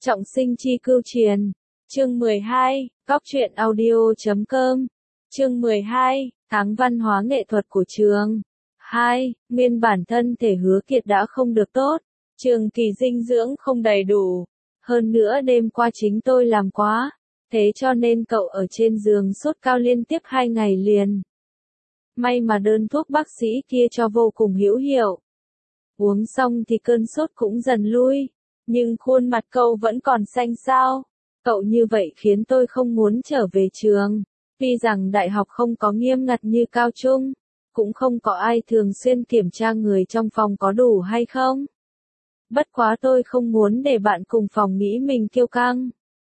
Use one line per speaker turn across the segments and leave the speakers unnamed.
Trọng sinh chi cưu truyền. Chương 12, Góc truyện audio.com. Chương 12, tháng văn hóa nghệ thuật của trường. 2. Nguyên bản thân thể Hứa Kiệt đã không được tốt, trường kỳ dinh dưỡng không đầy đủ. Hơn nữa đêm qua chính tôi làm quá, thế cho nên cậu ở trên giường sốt cao liên tiếp 2 ngày liền. May mà đơn thuốc bác sĩ kia cho vô cùng hữu hiệu. Uống xong thì cơn sốt cũng dần lui, nhưng khuôn mặt cậu vẫn còn xanh xao. Cậu như vậy khiến tôi không muốn trở về trường. Tuy rằng đại học không có nghiêm ngặt như cao trung, cũng không có ai thường xuyên kiểm tra người trong phòng có đủ hay không. Bất quá tôi không muốn để bạn cùng phòng nghĩ mình kiêu căng.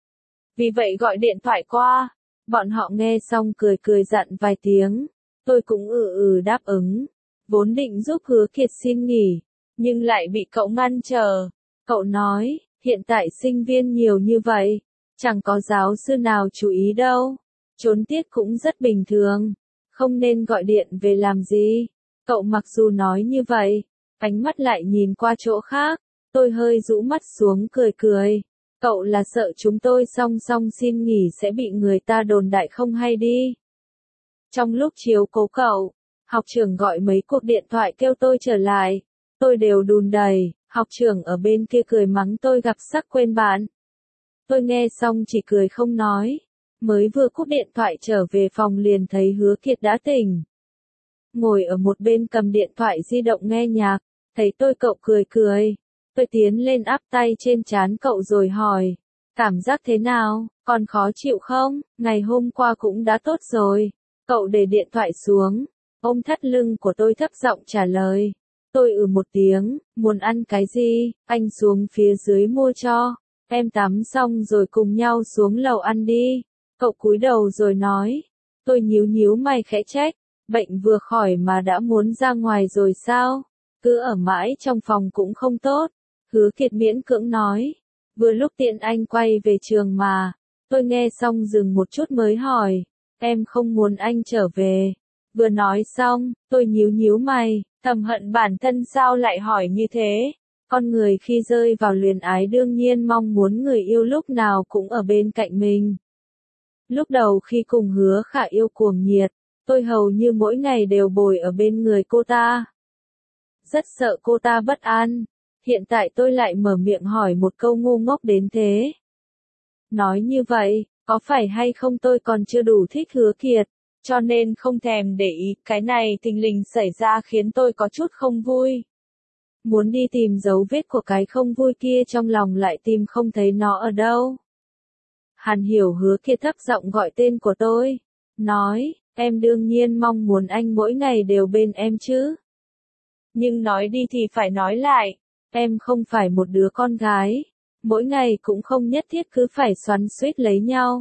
Vì vậy gọi điện thoại qua, bọn họ nghe xong cười cười dặn vài tiếng, tôi cũng đáp ứng. Vốn định giúp Hứa Kiệt xin nghỉ, nhưng lại bị cậu ngăn trở. Cậu nói, hiện tại sinh viên nhiều như vậy, chẳng có giáo sư nào chú ý đâu. Trốn tiết cũng rất bình thường, không nên gọi điện về làm gì. Cậu mặc dù nói như vậy, ánh mắt lại nhìn qua chỗ khác. Tôi hơi rũ mắt xuống cười cười. Cậu là sợ chúng tôi song song xin nghỉ sẽ bị người ta đồn đại không hay đi. Trong lúc chiếu cố cậu, học trưởng gọi mấy cuộc điện thoại kêu tôi trở lại. Tôi đều đùn đẩy, học trưởng ở bên kia cười mắng tôi gặp sắc quên bạn. Tôi nghe xong chỉ cười không nói. Mới vừa cúp điện thoại trở về phòng liền thấy Hứa Kiệt đã tỉnh. Ngồi ở một bên cầm điện thoại di động nghe nhạc, thấy tôi cậu cười cười. Tôi tiến lên áp tay trên trán cậu rồi hỏi, cảm giác thế nào, còn khó chịu không? Ngày hôm qua cũng đã tốt rồi. Cậu để điện thoại xuống, ôm thắt lưng của tôi thấp giọng trả lời. Tôi một tiếng, muốn ăn cái gì, anh xuống phía dưới mua cho. Em tắm xong rồi cùng nhau xuống lầu ăn đi. Cậu cúi đầu rồi nói. Tôi nhíu mày khẽ trách, bệnh vừa khỏi mà đã muốn ra ngoài rồi sao? Cứ ở mãi trong phòng cũng không tốt. Hứa Kiệt miễn cưỡng nói. Vừa lúc tiện anh quay về trường mà. Tôi nghe xong dừng một chút mới hỏi. Em không muốn anh trở về. Vừa nói xong, tôi nhíu mày, thầm hận bản thân sao lại hỏi như thế. Con người khi rơi vào luyến ái đương nhiên mong muốn người yêu lúc nào cũng ở bên cạnh mình. Lúc đầu khi cùng Hứa Khả yêu cuồng nhiệt, tôi hầu như mỗi ngày đều bồi ở bên người cô ta. Rất sợ cô ta bất an. Hiện tại tôi lại mở miệng hỏi một câu ngu ngốc đến thế. Nói như vậy, có phải hay không tôi còn chưa đủ thích Hứa Kiệt, cho nên không thèm để ý, cái này thình lình xảy ra khiến tôi có chút không vui. Muốn đi tìm dấu vết của cái không vui kia trong lòng lại tìm không thấy nó ở đâu. Hàn Hiểu Hứa Kiệt thấp giọng gọi tên của tôi, nói, em đương nhiên mong muốn anh mỗi ngày đều bên em chứ. Nhưng nói đi thì phải nói lại, em không phải một đứa con gái, mỗi ngày cũng không nhất thiết cứ phải xoắn xuýt lấy nhau.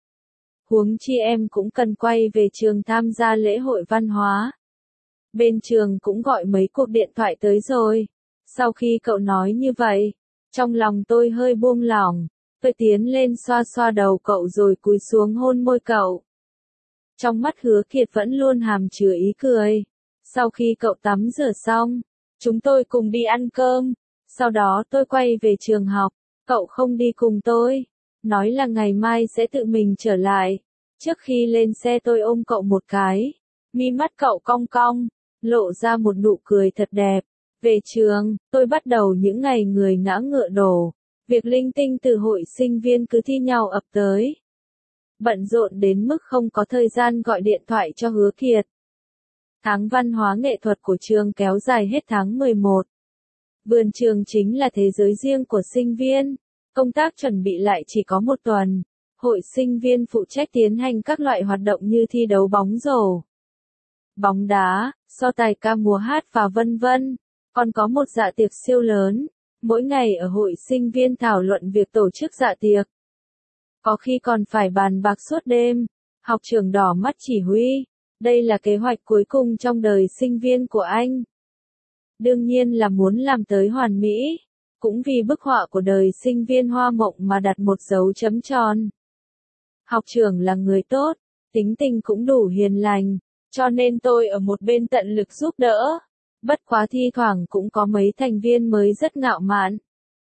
Huống chi em cũng cần quay về trường tham gia lễ hội văn hóa. Bên trường cũng gọi mấy cuộc điện thoại tới rồi. Sau khi cậu nói như vậy, trong lòng tôi hơi buông lỏng. Tôi tiến lên xoa xoa đầu cậu rồi cúi xuống hôn môi cậu. Trong mắt Hứa Kiệt vẫn luôn hàm chứa ý cười. Sau khi cậu tắm rửa xong, chúng tôi cùng đi ăn cơm. Sau đó tôi quay về trường học. Cậu không đi cùng tôi, nói là ngày mai sẽ tự mình trở lại. Trước khi lên xe tôi ôm cậu một cái. Mi mắt cậu cong cong, lộ ra một nụ cười thật đẹp. Về trường, tôi bắt đầu những ngày người ngã ngựa đổ. Việc linh tinh từ hội sinh viên cứ thi nhau ập tới. Bận rộn đến mức không có thời gian gọi điện thoại cho Hứa Kiệt. Tháng văn hóa nghệ thuật của trường kéo dài hết tháng 11. Vườn trường chính là thế giới riêng của sinh viên. Công tác chuẩn bị lại chỉ có một tuần. Hội sinh viên phụ trách tiến hành các loại hoạt động như thi đấu bóng rổ, bóng đá, so tài ca múa hát và vân vân. Còn có một dạ tiệc siêu lớn. Mỗi ngày ở hội sinh viên thảo luận việc tổ chức dạ tiệc. Có khi còn phải bàn bạc suốt đêm. Học trưởng đỏ mắt chỉ huy. Đây là kế hoạch cuối cùng trong đời sinh viên của anh. Đương nhiên là muốn làm tới hoàn mỹ. Cũng vì bức họa của đời sinh viên hoa mộng mà đặt một dấu chấm tròn. Học trưởng là người tốt, tính tình cũng đủ hiền lành, cho nên tôi ở một bên tận lực giúp đỡ. Bất quá thi thoảng cũng có mấy thành viên mới rất ngạo mạn.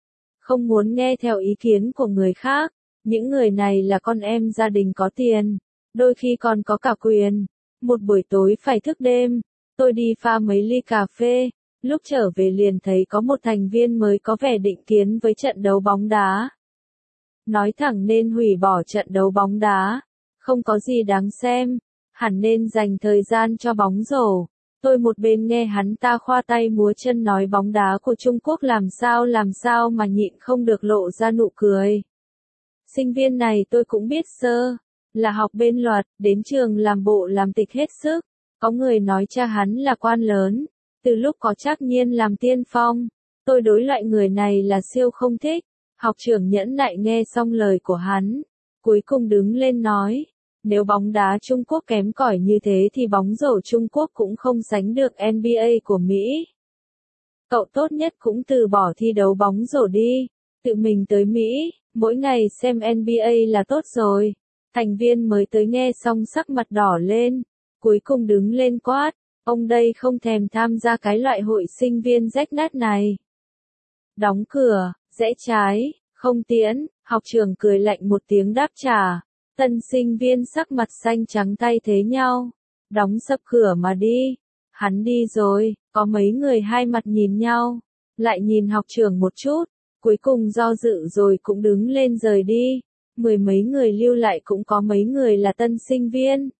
không muốn nghe theo ý kiến của người khác. Những người này là con em gia đình có tiền, đôi khi còn có cả quyền. Một buổi tối phải thức đêm, tôi đi pha mấy ly cà phê, lúc trở về liền thấy có một thành viên mới có vẻ định kiến với trận đấu bóng đá. Nói thẳng nên hủy bỏ trận đấu bóng đá, không có gì đáng xem, hẳn nên dành thời gian cho bóng rổ. Tôi một bên nghe hắn ta khoa tay múa chân nói bóng đá của Trung Quốc làm sao mà nhịn không được lộ ra nụ cười. Sinh viên này tôi cũng biết sơ, là học bên luật, đến trường làm bộ làm tịch hết sức. Có người nói cha hắn là quan lớn, từ lúc có Trác Nhiên làm tiên phong. Tôi đối loại người này là siêu không thích. Học trưởng nhẫn nại nghe xong lời của hắn, cuối cùng đứng lên nói, nếu bóng đá Trung Quốc kém cỏi như thế thì bóng rổ Trung Quốc cũng không sánh được NBA của Mỹ. Cậu tốt nhất cũng từ bỏ thi đấu bóng rổ đi, tự mình tới Mỹ, mỗi ngày xem NBA là tốt rồi. Thành viên mới tới nghe xong sắc mặt đỏ lên, cuối cùng đứng lên quát, ông đây không thèm tham gia cái loại hội sinh viên rách nát này. Đóng cửa, rẽ trái, không tiễn, học trưởng cười lạnh một tiếng đáp trả. Tân sinh viên sắc mặt xanh trắng tay thế nhau. Đóng sập cửa mà đi. Hắn đi rồi, có mấy người hai mặt nhìn nhau. Lại nhìn học trưởng một chút. Cuối cùng do dự rồi cũng đứng lên rời đi. Mười mấy người lưu lại cũng có mấy người là tân sinh viên.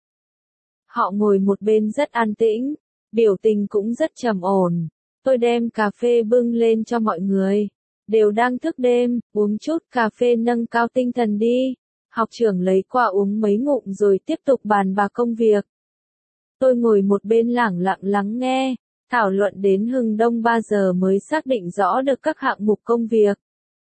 Họ ngồi một bên rất an tĩnh. Biểu tình cũng rất trầm ổn. Tôi đem cà phê bưng lên cho mọi người. Đều đang thức đêm, uống chút cà phê nâng cao tinh thần đi. Học trưởng lấy qua uống mấy ngụm rồi tiếp tục bàn bạc công việc. Tôi ngồi một bên lẳng lặng lắng nghe, thảo luận đến hừng đông 3 giờ mới xác định rõ được các hạng mục công việc.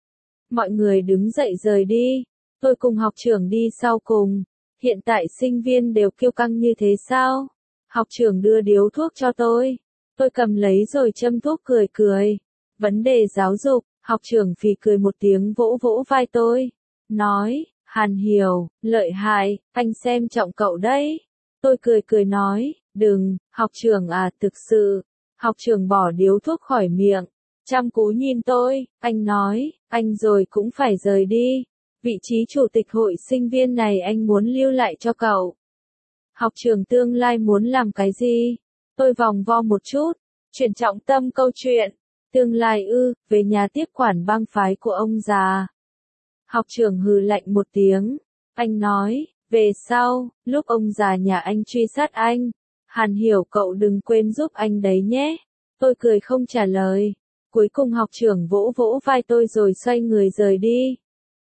Mọi người đứng dậy rời đi, tôi cùng học trưởng đi sau cùng. Hiện tại sinh viên đều kiêu căng như thế sao? Học trưởng đưa điếu thuốc cho tôi cầm lấy rồi châm thuốc cười cười. Vấn đề giáo dục. Học trưởng phì cười một tiếng vỗ vỗ vai tôi, nói, Hàn Hiểu, lợi hại, anh xem trọng cậu đấy. Tôi cười cười nói, đừng, học trưởng à, thực sự. Học trưởng bỏ điếu thuốc khỏi miệng, chăm chú nhìn tôi, anh nói, anh rồi cũng phải rời đi. Vị trí chủ tịch hội sinh viên này anh muốn lưu lại cho cậu. Học trưởng tương lai muốn làm cái gì? Tôi vòng vo một chút, chuyển trọng tâm câu chuyện. Tương lai về nhà tiếp quản bang phái của ông già. Học trưởng hừ lạnh một tiếng. Anh nói, về sau, lúc ông già nhà anh truy sát anh, Hàn Hiểu cậu đừng quên giúp anh đấy nhé. Tôi cười không trả lời. Cuối cùng học trưởng vỗ vỗ vai tôi rồi xoay người rời đi.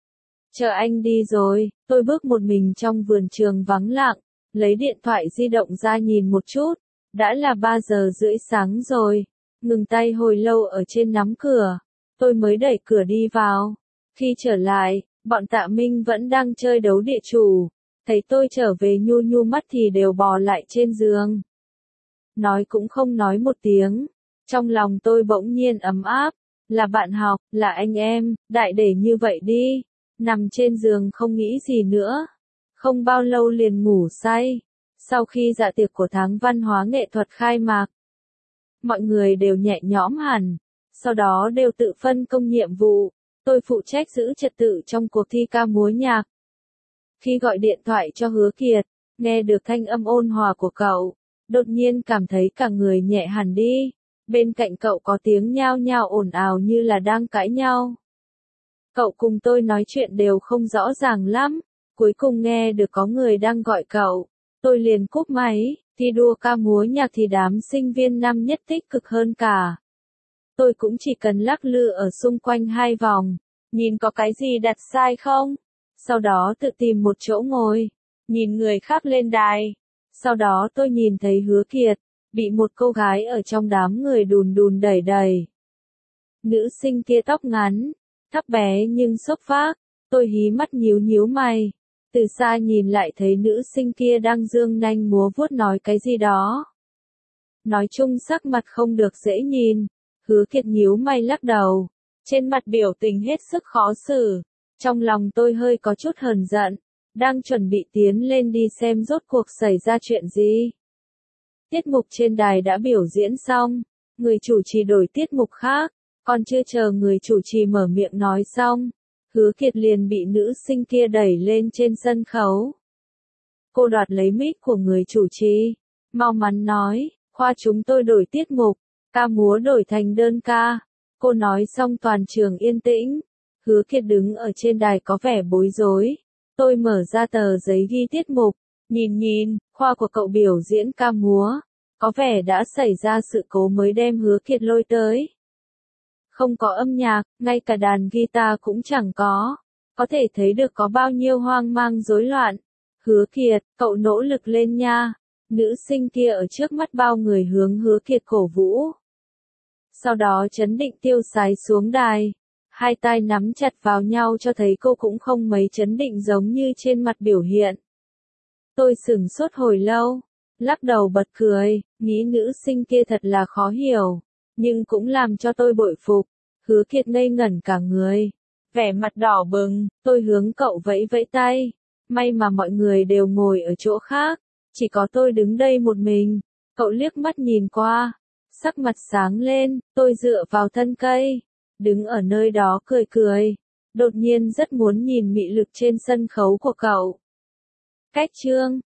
Chờ anh đi rồi, tôi bước một mình trong vườn trường vắng lặng, lấy điện thoại di động ra nhìn một chút. Đã là 3 giờ rưỡi sáng rồi. Ngừng tay hồi lâu ở trên nắm cửa, tôi mới đẩy cửa đi vào. Khi trở lại, bọn Tạ Minh vẫn đang chơi đấu địa chủ. Thấy tôi trở về nhu nhu mắt thì đều bò lại trên giường. Nói cũng không nói một tiếng. Trong lòng tôi bỗng nhiên ấm áp. Là bạn học, là anh em, đại để như vậy đi. Nằm trên giường không nghĩ gì nữa. Không bao lâu liền ngủ say. Sau khi dạ tiệc của tháng văn hóa nghệ thuật khai mạc, mọi người đều nhẹ nhõm hẳn, sau đó đều tự phân công nhiệm vụ. Tôi phụ trách giữ trật tự trong cuộc thi ca múa nhạc. Khi gọi điện thoại cho Hứa Kiệt, nghe được thanh âm ôn hòa của cậu, đột nhiên cảm thấy cả người nhẹ hẳn đi. Bên cạnh cậu có tiếng nhao nhao ồn ào như là đang cãi nhau. Cậu cùng tôi nói chuyện đều không rõ ràng lắm, cuối cùng nghe được có người đang gọi cậu. Tôi liền cúp máy. Thi đua ca múa nhạc thì đám sinh viên năm nhất tích cực hơn cả. Tôi cũng chỉ cần lắc lư ở xung quanh 2 vòng, nhìn có cái gì đặt sai không. Sau đó tự tìm một chỗ ngồi, nhìn người khác lên đài. Sau đó tôi nhìn thấy Hứa Kiệt, bị một cô gái ở trong đám người đùn đùn đẩy đẩy. Nữ sinh kia tóc ngắn, thấp bé nhưng xốc phác. Tôi hí mắt nhíu nhíu mày. Từ xa nhìn lại thấy nữ sinh kia đang dương nanh múa vuốt nói cái gì đó. Nói chung sắc mặt không được dễ nhìn. Hứa Kiệt nhíu mày lắc đầu. Trên mặt biểu tình hết sức khó xử. Trong lòng tôi hơi có chút hờn giận. Đang chuẩn bị tiến lên đi xem rốt cuộc xảy ra chuyện gì. Tiết mục trên đài đã biểu diễn xong. Người chủ trì đổi tiết mục khác. Còn chưa chờ người chủ trì mở miệng nói xong, Hứa Kiệt liền bị nữ sinh kia đẩy lên trên sân khấu. Cô đoạt lấy mic của người chủ trì, mau mắn nói, khoa chúng tôi đổi tiết mục, ca múa đổi thành đơn ca. Cô nói xong toàn trường yên tĩnh. Hứa Kiệt đứng ở trên đài có vẻ bối rối. Tôi mở ra tờ giấy ghi tiết mục, nhìn, khoa của cậu biểu diễn ca múa. Có vẻ đã xảy ra sự cố mới đem Hứa Kiệt lôi tới. Không có âm nhạc, ngay cả đàn guitar cũng chẳng có. Có thể thấy được có bao nhiêu hoang mang rối loạn. Hứa Kiệt, cậu nỗ lực lên nha. Nữ sinh kia ở trước mắt bao người hướng Hứa Kiệt cổ vũ. Sau đó trấn định tiêu sái xuống đài. Hai tay nắm chặt vào nhau cho thấy cô cũng không mấy trấn định giống như trên mặt biểu hiện. Tôi sửng sốt hồi lâu, lắc đầu bật cười, nghĩ nữ sinh kia thật là khó hiểu, nhưng cũng làm cho tôi bội phục. Hứa Kiệt ngây ngẩn cả người, vẻ mặt đỏ bừng, tôi hướng cậu vẫy vẫy tay. May mà mọi người đều ngồi ở chỗ khác, chỉ có tôi đứng đây một mình. Cậu liếc mắt nhìn qua, sắc mặt sáng lên, tôi dựa vào thân cây, đứng ở nơi đó cười. Đột nhiên rất muốn nhìn mị lực trên sân khấu của cậu. Cách chương